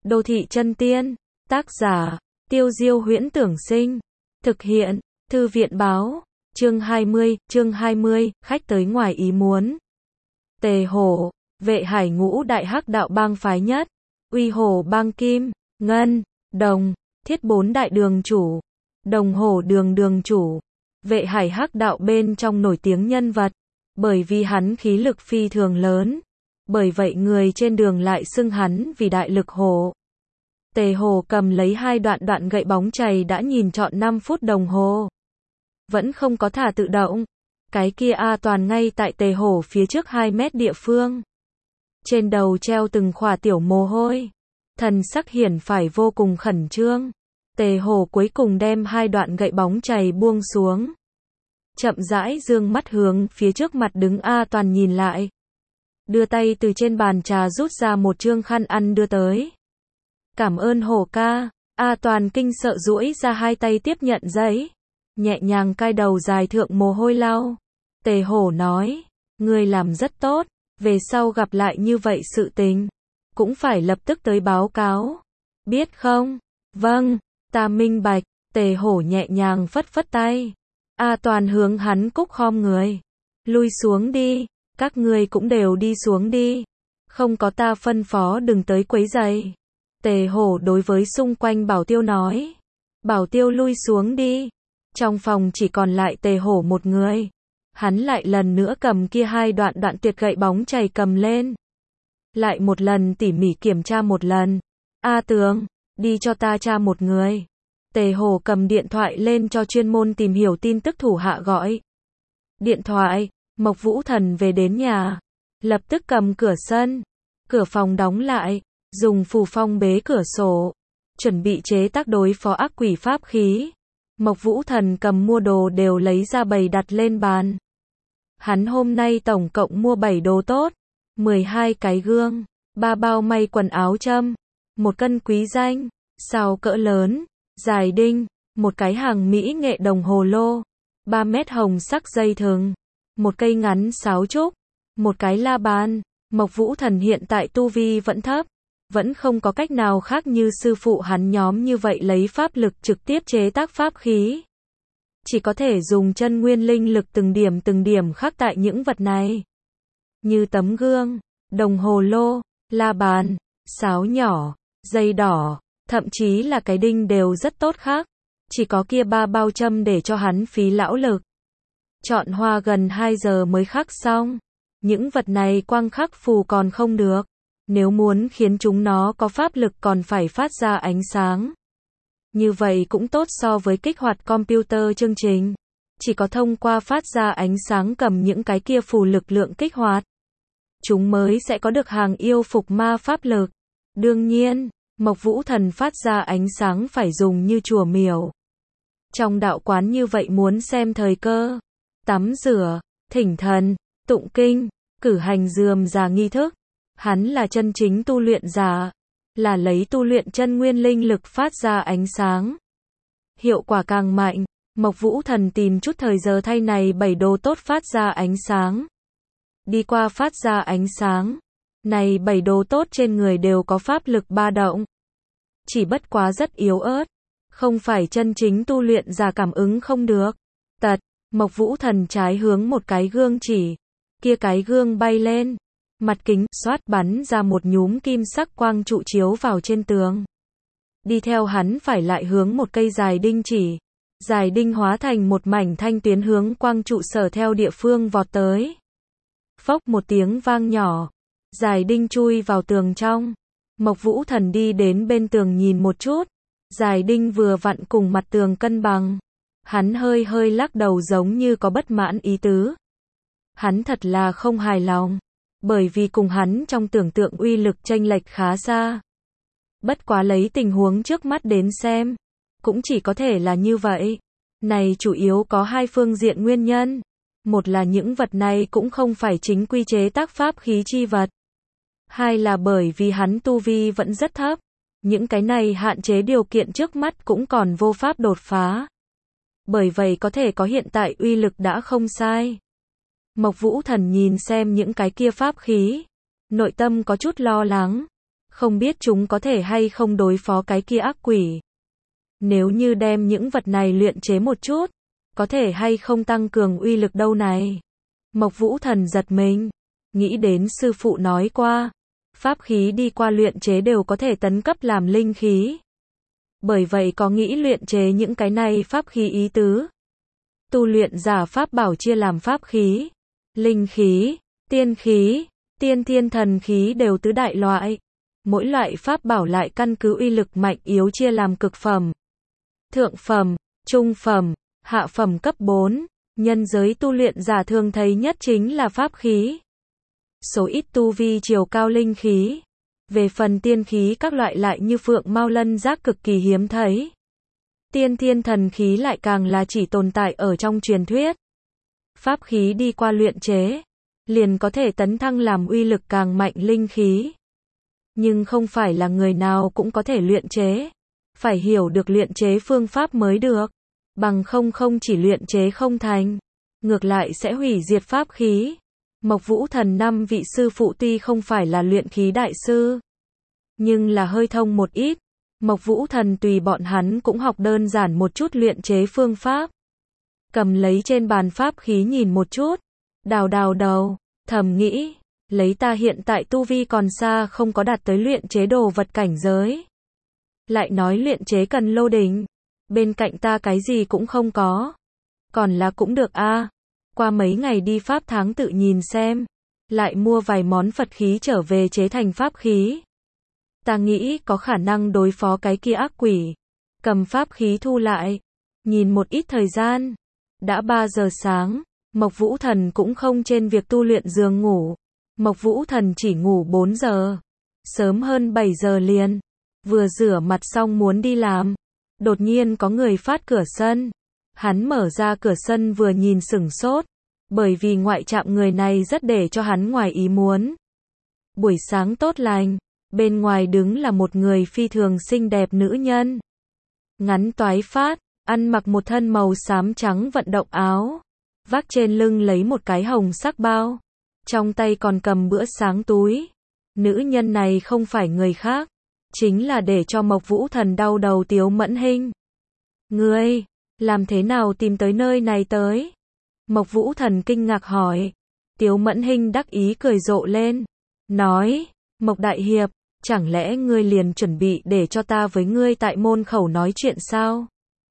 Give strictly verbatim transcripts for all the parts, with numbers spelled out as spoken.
Đô thị chân tiên, tác giả, Tiêu Diêu Huyễn Tưởng Sinh, thực hiện, Thư viện báo, chương hai mươi, chương hai mươi, khách tới ngoài ý muốn. Tề Hổ, vệ hải ngũ đại hắc đạo bang phái nhất, Uy Hổ bang Kim, Ngân, Đồng, Thiết bốn đại đường chủ, Đồng Hổ đường đường chủ, vệ hải hắc đạo bên trong nổi tiếng nhân vật, bởi vì hắn khí lực phi thường lớn, bởi vậy người trên đường lại xưng hắn vì đại lực hổ. Tề Hổ cầm lấy hai đoạn đoạn gậy bóng chày đã nhìn trọn năm phút đồng hồ. Vẫn không có thả tự động. Cái kia A Toàn ngay tại Tề Hổ phía trước hai mét địa phương. Trên đầu treo từng khỏa tiểu mồ hôi. Thần sắc hiển phải vô cùng khẩn trương. Tề Hổ cuối cùng đem hai đoạn gậy bóng chày buông xuống. Chậm rãi dương mắt hướng phía trước mặt đứng A Toàn nhìn lại. Đưa tay từ trên bàn trà rút ra một trương khăn ăn đưa tới. Cảm ơn Hổ ca. A Toàn kinh sợ duỗi ra hai tay tiếp nhận giấy. Nhẹ nhàng cai đầu dài thượng mồ hôi lau. Tề Hổ nói, ngươi làm rất tốt, về sau gặp lại như vậy sự tình, cũng phải lập tức tới báo cáo. Biết không? Vâng, ta minh bạch. Tề Hổ nhẹ nhàng phất phất tay. A Toàn hướng hắn cúc khom người. Lui xuống đi, các ngươi cũng đều đi xuống đi. Không có ta phân phó đừng tới quấy rầy. Tề Hổ đối với xung quanh Bảo Tiêu nói. Bảo Tiêu lui xuống đi. Trong phòng chỉ còn lại Tề Hổ một người. Hắn lại lần nữa cầm kia hai đoạn đoạn tuyệt gậy bóng chày cầm lên. Lại một lần tỉ mỉ kiểm tra một lần. A tướng, đi cho ta tra một người. Tề Hổ cầm điện thoại lên cho chuyên môn tìm hiểu tin tức thủ hạ gọi. Điện thoại, Mộc Vũ Thần về đến nhà. Lập tức cầm cửa sân. Cửa phòng đóng lại. Dùng phù phong bế cửa sổ. Chuẩn bị chế tác đối phó ác quỷ pháp khí. Mộc Vũ Thần cầm mua đồ đều lấy ra bày đặt lên bàn. Hắn hôm nay tổng cộng mua bảy đồ tốt, mười hai cái gương, ba bao may quần áo châm, một cân quý danh, sao cỡ lớn, dài đinh, một cái hàng mỹ nghệ đồng hồ lô, ba mét hồng sắc dây thừng, một cây ngắn sáo trúc, một cái la bàn. Mộc Vũ Thần hiện tại tu vi vẫn thấp, vẫn không có cách nào khác như sư phụ hắn nhóm như vậy lấy pháp lực trực tiếp chế tác pháp khí. Chỉ có thể dùng chân nguyên linh lực từng điểm từng điểm khắc tại những vật này. Như tấm gương, đồng hồ lô, la bàn, sáo nhỏ, dây đỏ, thậm chí là cái đinh đều rất tốt khắc. Chỉ có kia ba bao châm để cho hắn phí lão lực. Chọn hoa gần hai giờ mới khắc xong. Những vật này quang khắc phù còn không được. Nếu muốn khiến chúng nó có pháp lực còn phải phát ra ánh sáng. Như vậy cũng tốt so với kích hoạt computer chương trình. Chỉ có thông qua phát ra ánh sáng cầm những cái kia phù lực lượng kích hoạt. Chúng mới sẽ có được hàng yêu phục ma pháp lực. Đương nhiên, Mộc Vũ Thần phát ra ánh sáng phải dùng như chùa miểu. Trong đạo quán như vậy muốn xem thời cơ. Tắm rửa, thỉnh thần, tụng kinh, cử hành rườm rà nghi thức. Hắn là chân chính tu luyện giả, là lấy tu luyện chân nguyên linh lực phát ra ánh sáng. Hiệu quả càng mạnh, Mộc Vũ Thần tìm chút thời giờ thay này bảy đồ tốt phát ra ánh sáng. Đi qua phát ra ánh sáng, này bảy đồ tốt trên người đều có pháp lực ba động. Chỉ bất quá rất yếu ớt, không phải chân chính tu luyện giả cảm ứng không được. Tật, Mộc Vũ Thần trái hướng một cái gương chỉ, kia cái gương bay lên. Mặt kính, xoát bắn ra một nhúm kim sắc quang trụ chiếu vào trên tường. Đi theo hắn phải lại hướng một cây dài đinh chỉ. Dài đinh hóa thành một mảnh thanh tuyến hướng quang trụ sở theo địa phương vọt tới. Phốc một tiếng vang nhỏ. Dài đinh chui vào tường trong. Mộc Vũ Thần đi đến bên tường nhìn một chút. Dài đinh vừa vặn cùng mặt tường cân bằng. Hắn hơi hơi lắc đầu giống như có bất mãn ý tứ. Hắn thật là không hài lòng. Bởi vì cùng hắn trong tưởng tượng uy lực chênh lệch khá xa. Bất quá lấy tình huống trước mắt đến xem, cũng chỉ có thể là như vậy. Này chủ yếu có hai phương diện nguyên nhân. Một là những vật này cũng không phải chính quy chế tác pháp khí chi vật. Hai là bởi vì hắn tu vi vẫn rất thấp. Những cái này hạn chế điều kiện trước mắt cũng còn vô pháp đột phá. Bởi vậy có thể có hiện tại uy lực đã không sai. Mộc Vũ Thần nhìn xem những cái kia pháp khí, nội tâm có chút lo lắng. Không biết chúng có thể hay không đối phó cái kia ác quỷ. Nếu như đem những vật này luyện chế một chút, có thể hay không tăng cường uy lực đâu này. Mộc Vũ Thần giật mình, nghĩ đến sư phụ nói qua, pháp khí đi qua luyện chế đều có thể tấn cấp làm linh khí. Bởi vậy có nghĩ luyện chế những cái này pháp khí ý tứ. Tu luyện giả pháp bảo chia làm pháp khí, linh khí, tiên khí, tiên thiên thần khí đều tứ đại loại. Mỗi loại pháp bảo lại căn cứ uy lực mạnh yếu chia làm cực phẩm, thượng phẩm, trung phẩm, hạ phẩm cấp bốn. Nhân giới tu luyện giả thường thấy nhất chính là pháp khí. Số ít tu vi chiều cao linh khí. Về phần tiên khí các loại lại như phượng mao lân giác cực kỳ hiếm thấy. Tiên thiên thần khí lại càng là chỉ tồn tại ở trong truyền thuyết. Pháp khí đi qua luyện chế, liền có thể tấn thăng làm uy lực càng mạnh linh khí. Nhưng không phải là người nào cũng có thể luyện chế. Phải hiểu được luyện chế phương pháp mới được. Bằng không không chỉ luyện chế không thành, ngược lại sẽ hủy diệt pháp khí. Mộc Vũ Thần năm vị sư phụ tuy không phải là luyện khí đại sư, nhưng là hơi thông một ít. Mộc Vũ Thần tùy bọn hắn cũng học đơn giản một chút luyện chế phương pháp. Cầm lấy trên bàn pháp khí nhìn một chút, đào đào đầu, thầm nghĩ, lấy ta hiện tại tu vi còn xa không có đạt tới luyện chế đồ vật cảnh giới. Lại nói luyện chế cần lô đỉnh, bên cạnh ta cái gì cũng không có. Còn là cũng được a. À. Qua mấy ngày đi pháp tháng tự nhìn xem, lại mua vài món Phật khí trở về chế thành pháp khí. Ta nghĩ có khả năng đối phó cái kia ác quỷ. Cầm pháp khí thu lại, nhìn một ít thời gian, đã ba giờ sáng, Mộc Vũ Thần cũng không trên việc tu luyện giường ngủ. Mộc Vũ Thần chỉ ngủ bốn giờ, sớm hơn bảy giờ liền, vừa rửa mặt xong muốn đi làm. Đột nhiên có người phát cửa sân. Hắn mở ra cửa sân vừa nhìn sửng sốt, bởi vì ngoại trạm người này rất để cho hắn ngoài ý muốn. Buổi sáng tốt lành, bên ngoài đứng là một người phi thường xinh đẹp nữ nhân. Ngắn toái phát, ăn mặc một thân màu xám trắng vận động áo, vác trên lưng lấy một cái hồng sắc bao, trong tay còn cầm bữa sáng túi. Nữ nhân này không phải người khác, chính là để cho Mộc Vũ Thần đau đầu Tiếu Mẫn Hinh. Ngươi, làm thế nào tìm tới nơi này tới? Mộc Vũ Thần kinh ngạc hỏi. Tiếu Mẫn Hinh đắc ý cười rộ lên, nói, Mộc Đại Hiệp, chẳng lẽ ngươi liền chuẩn bị để cho ta với ngươi tại môn khẩu nói chuyện sao?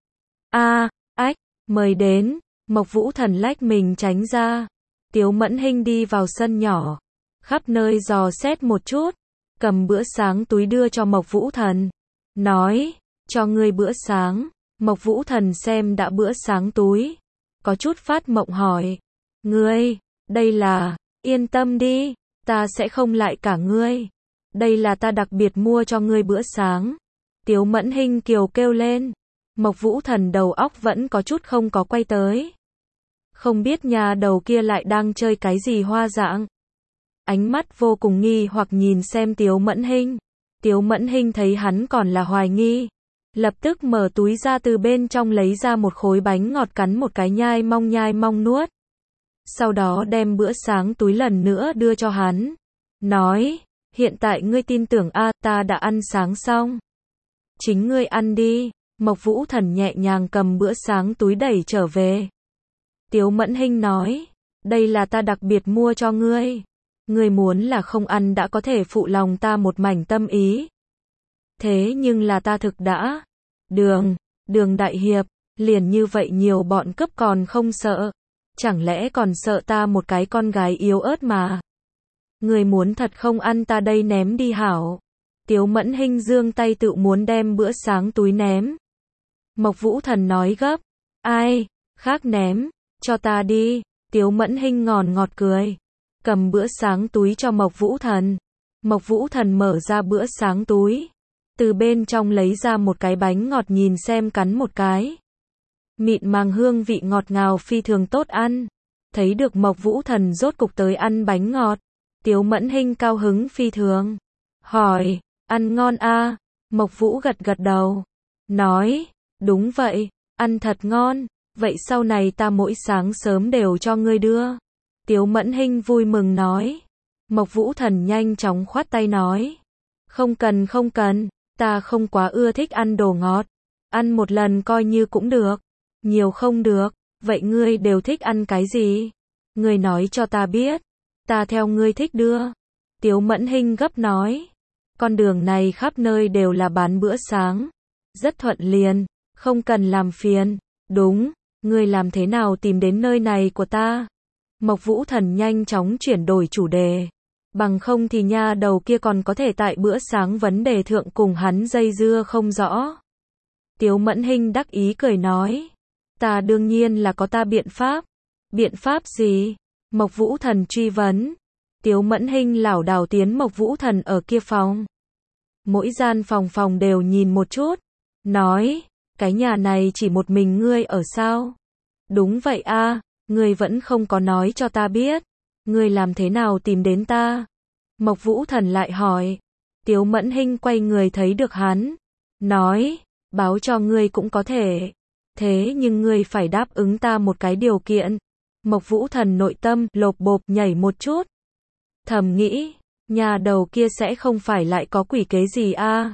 A, à, ách, mời đến. Mộc Vũ Thần lách mình tránh ra. Tiếu Mẫn Hinh đi vào sân nhỏ, khắp nơi dò xét một chút, cầm bữa sáng túi đưa cho Mộc Vũ Thần, nói, cho ngươi bữa sáng. Mộc Vũ Thần xem đã bữa sáng túi, có chút phát mộng hỏi, ngươi, đây là, yên tâm đi, ta sẽ không lại cả ngươi, đây là ta đặc biệt mua cho ngươi bữa sáng. Tiếu Mẫn Hinh kiều kêu lên. Mộc Vũ Thần đầu óc vẫn có chút không có quay tới. Không biết nhà đầu kia lại đang chơi cái gì hoa dạng. Ánh mắt vô cùng nghi hoặc nhìn xem Tiếu Mẫn Hinh. Tiếu Mẫn Hinh thấy hắn còn là hoài nghi, lập tức mở túi ra từ bên trong lấy ra một khối bánh ngọt cắn một cái nhai mong nhai mong nuốt. Sau đó đem bữa sáng túi lần nữa đưa cho hắn. Nói, hiện tại ngươi tin tưởng a, ta đã ăn sáng xong. Chính ngươi ăn đi. Mộc Vũ Thần nhẹ nhàng cầm bữa sáng túi đẩy trở về. Tiếu Mẫn Hinh nói, đây là ta đặc biệt mua cho ngươi. Ngươi muốn là không ăn đã có thể phụ lòng ta một mảnh tâm ý. Thế nhưng là ta thực đã. Đường, Đường Đại Hiệp, liền như vậy nhiều bọn cướp còn không sợ. Chẳng lẽ còn sợ ta một cái con gái yếu ớt mà. Ngươi muốn thật không ăn ta đây ném đi hảo. Tiếu Mẫn Hinh giương tay tự muốn đem bữa sáng túi ném. Mộc Vũ Thần nói gấp, ai, khác ném, cho ta đi. Tiếu Mẫn Hinh ngòn ngọt cười, cầm bữa sáng túi cho Mộc Vũ Thần. Mộc Vũ Thần mở ra bữa sáng túi, từ bên trong lấy ra một cái bánh ngọt nhìn xem cắn một cái. Mịn màng hương vị ngọt ngào phi thường tốt ăn. Thấy được Mộc Vũ Thần rốt cục tới ăn bánh ngọt, Tiếu Mẫn Hinh cao hứng phi thường. Hỏi, ăn ngon a? À? Mộc Vũ gật gật đầu, nói, đúng vậy, ăn thật ngon, vậy sau này ta mỗi sáng sớm đều cho ngươi đưa. Tiếu Mẫn Hinh vui mừng nói. Mộc Vũ Thần nhanh chóng khoát tay nói, Không cần không cần, ta không quá ưa thích ăn đồ ngọt. Ăn một lần coi như cũng được. Nhiều không được, vậy ngươi đều thích ăn cái gì? Ngươi nói cho ta biết. Ta theo ngươi thích đưa. Tiếu Mẫn Hinh gấp nói. Con đường này khắp nơi đều là bán bữa sáng. Rất thuận liền, không cần làm phiền. Đúng, ngươi làm thế nào tìm đến nơi này của ta? Mộc Vũ Thần nhanh chóng chuyển đổi chủ đề. Bằng không thì nha đầu kia còn có thể tại bữa sáng vấn đề thượng cùng hắn dây dưa không rõ. Tiếu Mẫn Hinh đắc ý cười nói. Ta đương nhiên là có ta biện pháp. Biện pháp gì? Mộc Vũ Thần truy vấn. Tiếu Mẫn Hinh lảo đảo tiến Mộc Vũ Thần ở kia phòng. Mỗi gian phòng phòng đều nhìn một chút. Nói, cái nhà này chỉ một mình ngươi ở sao? Đúng vậy a, ngươi vẫn không có nói cho ta biết. Ngươi làm thế nào tìm đến ta? Mộc Vũ Thần lại hỏi. Tiếu Mẫn Hinh quay người thấy được hắn. Nói, báo cho ngươi cũng có thể. Thế nhưng ngươi phải đáp ứng ta một cái điều kiện. Mộc Vũ Thần nội tâm lộp bộp nhảy một chút. Thầm nghĩ, nhà đầu kia sẽ không phải lại có quỷ kế gì a?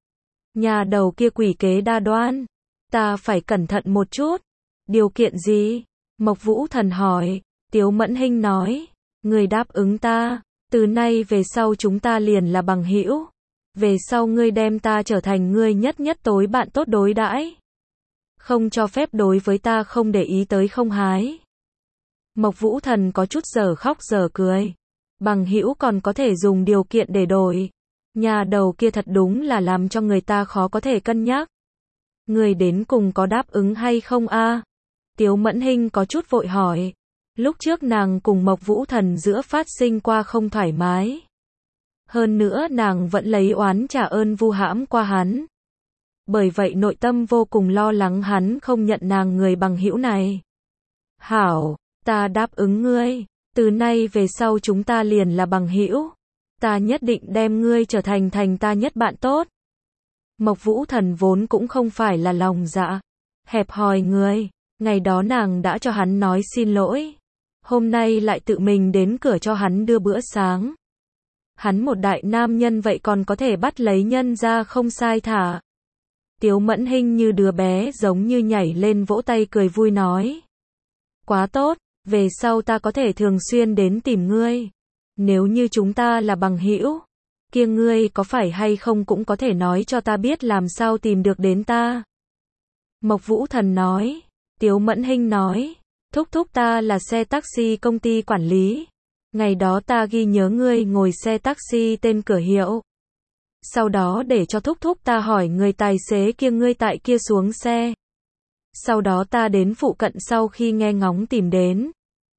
Nhà đầu kia quỷ kế đa đoan. Ta phải cẩn thận một chút. Điều kiện gì? Mộc Vũ Thần hỏi. Tiếu Mẫn Hinh nói. Ngươi đáp ứng ta. Từ nay về sau chúng ta liền là bằng hữu. Về sau ngươi đem ta trở thành ngươi nhất nhất tối bạn tốt đối đãi. Không cho phép đối với ta không để ý tới không hái. Mộc Vũ Thần có chút giờ khóc giờ cười. Bằng hữu còn có thể dùng điều kiện để đổi. Nhà đầu kia thật đúng là làm cho người ta khó có thể cân nhắc. Người đến cùng có đáp ứng hay không a? Tiếu Mẫn Hinh có chút vội hỏi. Lúc trước nàng cùng Mộc Vũ Thần giữa phát sinh qua không thoải mái. Hơn nữa nàng vẫn lấy oán trả ơn vu hãm qua hắn. Bởi vậy nội tâm vô cùng lo lắng hắn không nhận nàng người bằng hữu này. Hảo, ta đáp ứng ngươi. Từ nay về sau chúng ta liền là bằng hữu. Ta nhất định đem ngươi trở thành thành ta nhất bạn tốt. Mộc Vũ Thần vốn cũng không phải là lòng dạ hẹp hòi người. Ngày đó nàng đã cho hắn nói xin lỗi. Hôm nay lại tự mình đến cửa cho hắn đưa bữa sáng. Hắn một đại nam nhân vậy còn có thể bắt lấy nhân ra không sai thả. Tiếu Mẫn Hinh như đứa bé giống như nhảy lên vỗ tay cười vui nói. Quá tốt, về sau ta có thể thường xuyên đến tìm ngươi. Nếu như chúng ta là bằng hữu, kia ngươi có phải hay không cũng có thể nói cho ta biết làm sao tìm được đến ta. Mộc Vũ Thần nói. Tiếu Mẫn Hinh nói. Thúc thúc ta là xe taxi công ty quản lý. Ngày đó ta ghi nhớ ngươi ngồi xe taxi tên cửa hiệu. Sau đó để cho thúc thúc ta hỏi người tài xế kia ngươi tại kia xuống xe. Sau đó ta đến phụ cận sau khi nghe ngóng tìm đến.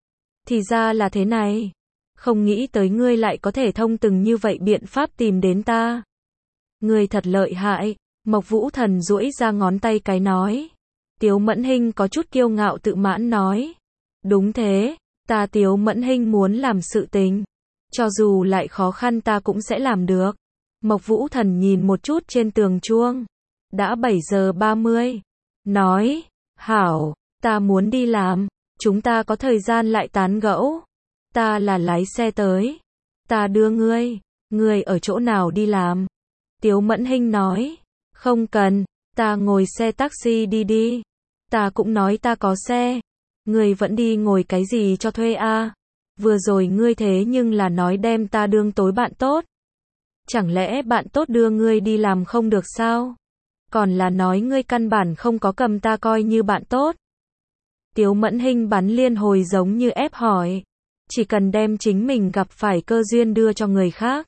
Thì ra là thế này. Không nghĩ tới ngươi lại có thể thông từng như vậy biện pháp tìm đến ta. Ngươi thật lợi hại. Mộc Vũ Thần duỗi ra ngón tay cái nói. Tiếu Mẫn Hinh có chút kiêu ngạo tự mãn nói. Đúng thế, ta Tiếu Mẫn Hinh muốn làm sự tình. Cho dù lại khó khăn ta cũng sẽ làm được. Mộc Vũ Thần nhìn một chút trên tường chuông. Đã bảy giờ ba mươi. Nói, hảo, ta muốn đi làm. Chúng ta có thời gian lại tán gẫu. Ta là lái xe tới. Ta đưa ngươi. Ngươi ở chỗ nào đi làm? Tiếu Mẫn Hinh nói. Không cần, ta ngồi xe taxi đi đi. Ta cũng nói ta có xe. Ngươi vẫn đi ngồi cái gì cho thuê a? Vừa rồi ngươi thế nhưng là nói đem ta đương tối bạn tốt. Chẳng lẽ bạn tốt đưa ngươi đi làm không được sao? Còn là nói ngươi căn bản không có cầm ta coi như bạn tốt. Tiếu Mẫn Hinh bắn liên hồi giống như ép hỏi. Chỉ cần đem chính mình gặp phải cơ duyên đưa cho người khác.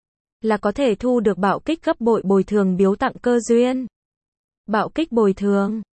Là có thể thu được bạo kích gấp bội bồi thường biếu tặng cơ duyên. Bạo kích bồi thường.